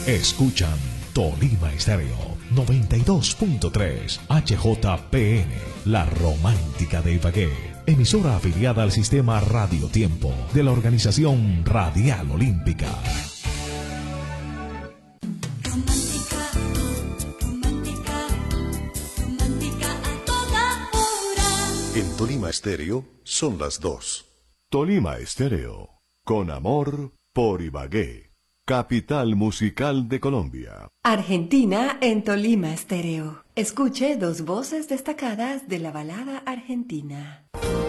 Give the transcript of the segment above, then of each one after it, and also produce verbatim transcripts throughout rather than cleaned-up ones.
Escuchan Tolima Estéreo noventa y dos punto tres H J P N, La Romántica de Ibagué, emisora afiliada al sistema Radio Tiempo de la Organización Radial Olímpica. Romántica, romántica, romántica a toda hora. En Tolima Estéreo son las dos. Tolima Estéreo, con amor por Ibagué. Capital musical de Colombia. Argentina en Tolima Estéreo. Escuche dos voces destacadas de la balada argentina.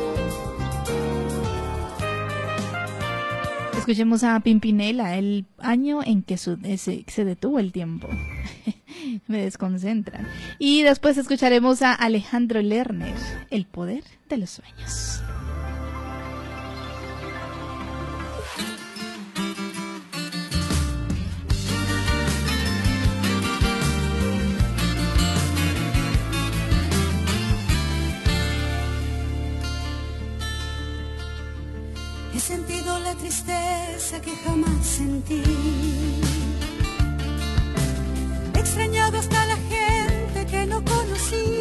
Escuchemos a Pimpinela, el año en que su, se, se detuvo el tiempo. Me desconcentran. Y después escucharemos a Alejandro Lerner, El poder de los sueños. He sentido la tristeza que jamás sentí. He extrañado hasta la gente que no conocí.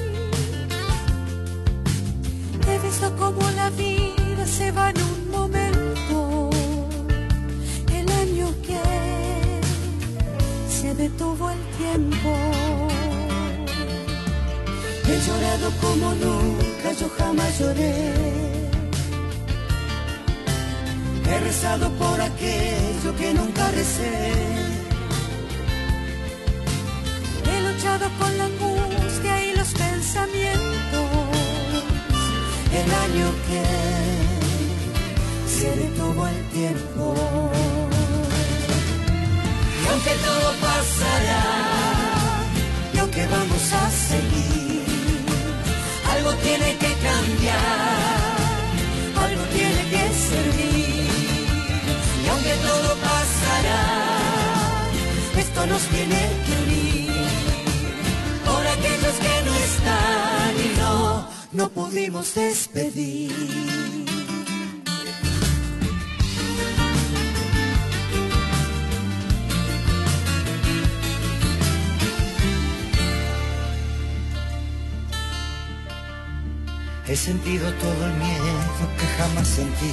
He visto cómo la vida se va en un momento. El año que se detuvo el tiempo. He llorado como nunca, yo jamás lloré. He rezado por aquello que nunca recé. He luchado con la angustia y los pensamientos. El año que se detuvo el tiempo. Y aunque todo pasará, y aunque vamos a seguir, algo tiene que cambiar, algo tiene que servir. Y aunque todo pasará, esto nos tiene que unir. Por aquellos que no están y no, no pudimos despedir. He sentido todo el miedo que jamás sentí.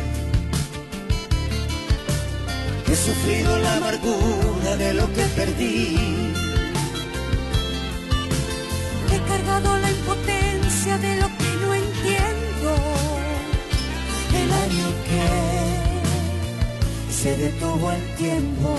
He sufrido la amargura de lo que perdí. He cargado la impotencia de lo que no entiendo. El año que se detuvo el tiempo.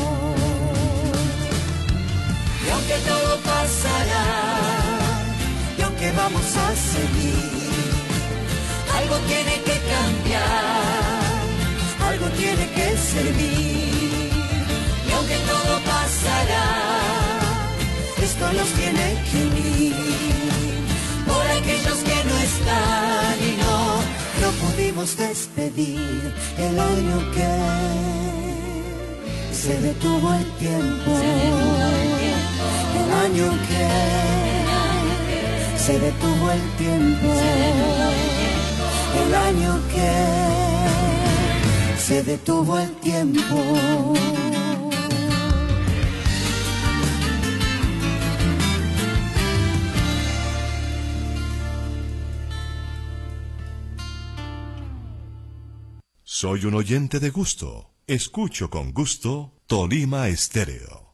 Y aunque todo pasará, y aunque vamos a seguir, algo tiene que cambiar, algo tiene que servir. Y aunque todo pasará, esto nos tiene que unir. Por aquellos que no están y no, no pudimos despedir. El año que se detuvo el tiempo. Se detuvo el tiempo. El año que se detuvo el tiempo. Se detuvo el tiempo. El año que se detuvo el tiempo. Soy un oyente de gusto. Escucho con gusto Tolima Estéreo.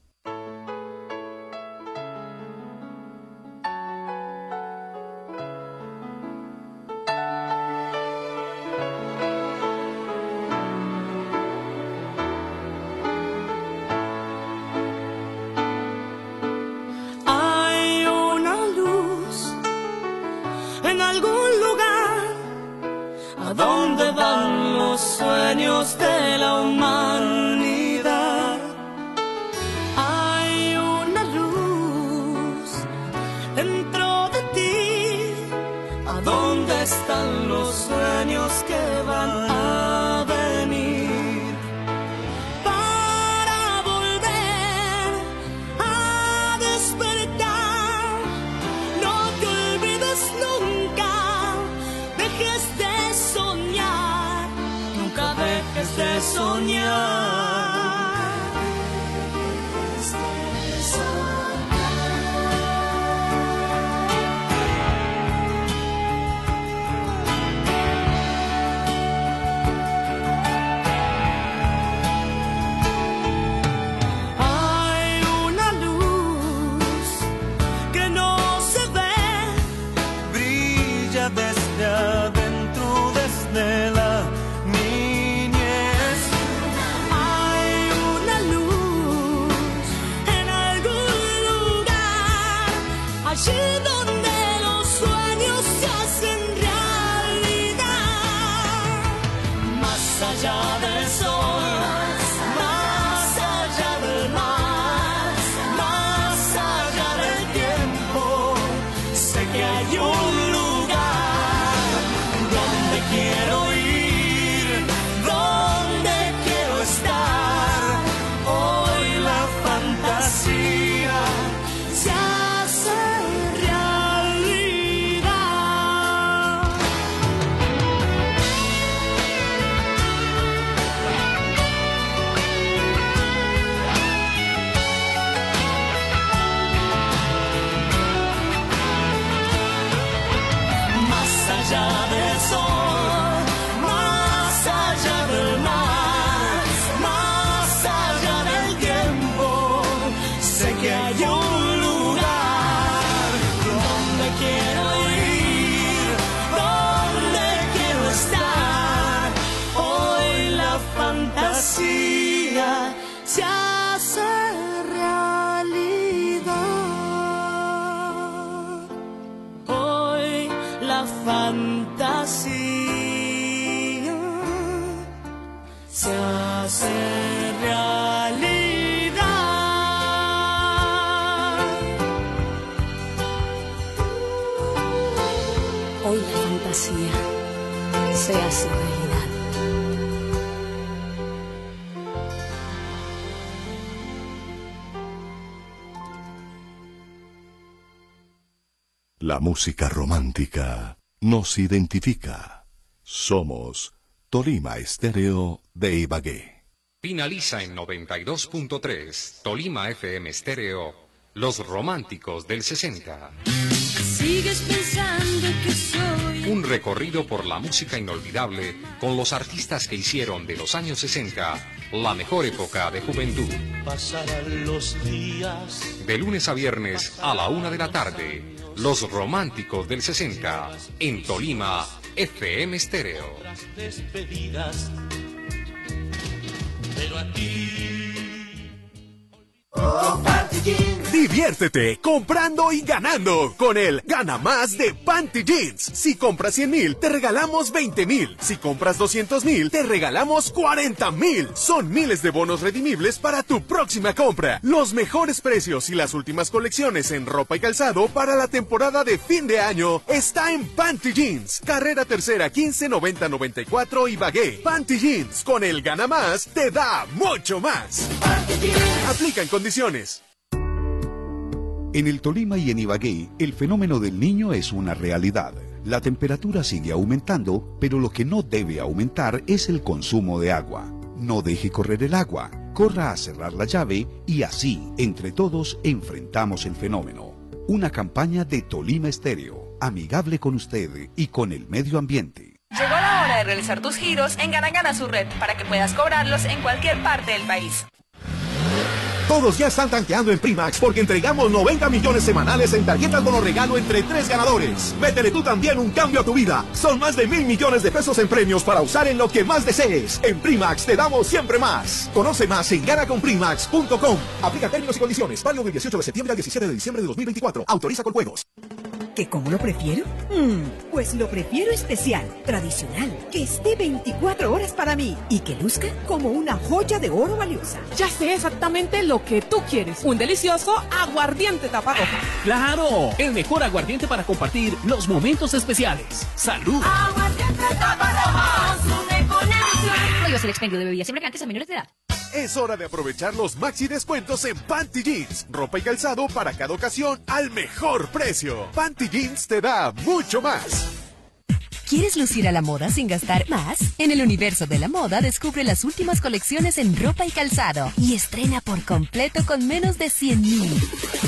De la humanidad hay una luz dentro de ti. ¿A dónde están los sueños que van a venir? Para volver a despertar, no te olvides nunca, dejes de soñar, nunca dejes de allí donde los sueños se hacen realidad, más allá del sol, más allá del mar, más allá del tiempo, sé que hay un lugar donde quiero ir, donde quiero estar. Hoy la fantasía se hace realidad. Más allá del sol, más allá del mar, más allá del tiempo, sé que hay un lugar donde quiero ir, donde quiero estar. Hoy la fantasía se hace realidad. Hoy la fantasía se hace realidad. Hoy la fantasía se hace realidad. La música romántica nos identifica. Somos Tolima Estéreo de Ibagué. Finaliza en noventa y dos punto tres Tolima F M Estéreo, Los Románticos del sesenta. Sigues pensando que soy Un recorrido por la música inolvidable con los artistas que hicieron de los años sesenta la mejor época de juventud. Pasarán los días. De lunes a viernes a la una de la tarde, Los Románticos del sesenta en Tolima F M Estéreo. Las despedidas, pero a ti. Oh, Panty Jeans. Diviértete comprando y ganando con el Gana Más de Panty Jeans. Si compras cien mil, te regalamos veinte mil. Si compras doscientos mil, te regalamos cuarenta mil. Son miles de bonos redimibles para tu próxima compra. Los mejores precios y las últimas colecciones en ropa y calzado para la temporada de fin de año está en Panty Jeans. Carrera Tercera quince noventa noventa y cuatro Ibagué. Panty Jeans con el Gana Más te da mucho más. Aplican condiciones. En el Tolima y en Ibagué, el fenómeno del Niño es una realidad. La temperatura sigue aumentando, pero lo que no debe aumentar es el consumo de agua. No deje correr el agua, corra a cerrar la llave y así, entre todos, enfrentamos el fenómeno. Una campaña de Tolima Estéreo, amigable con usted y con el medio ambiente. Llegó la hora de realizar tus giros en Gana Gana su red para que puedas cobrarlos en cualquier parte del país. Todos ya están tanqueando en Primax porque entregamos noventa millones semanales en tarjetas bono regalo entre tres ganadores. Métele tú también un cambio a tu vida. Son más de mil millones de pesos en premios para usar en lo que más desees. En Primax te damos siempre más. Conoce más en gana con primax punto com. Aplica términos y condiciones. Válido del dieciocho de septiembre al diecisiete de diciembre de dos mil veinticuatro. Autoriza con juegos. ¿Que cómo lo prefiero? Mm, pues lo prefiero especial, tradicional, que esté veinticuatro horas para mí y que luzca como una joya de oro valiosa. Ya sé exactamente lo que tú quieres. Un delicioso aguardiente taparroja. ¡Claro! El mejor aguardiente para compartir los momentos especiales. ¡Salud! Aguardiente taparroja, consume con emoción. Prohíbas el expendio de bebidas embriagantes a menores de edad. Es hora de aprovechar los maxi descuentos en Panty Jeans. Ropa y calzado para cada ocasión al mejor precio. Panty Jeans te da mucho más. ¿Quieres lucir a la moda sin gastar más? En el universo de la moda descubre las últimas colecciones en ropa y calzado y estrena por completo con menos de cien mil.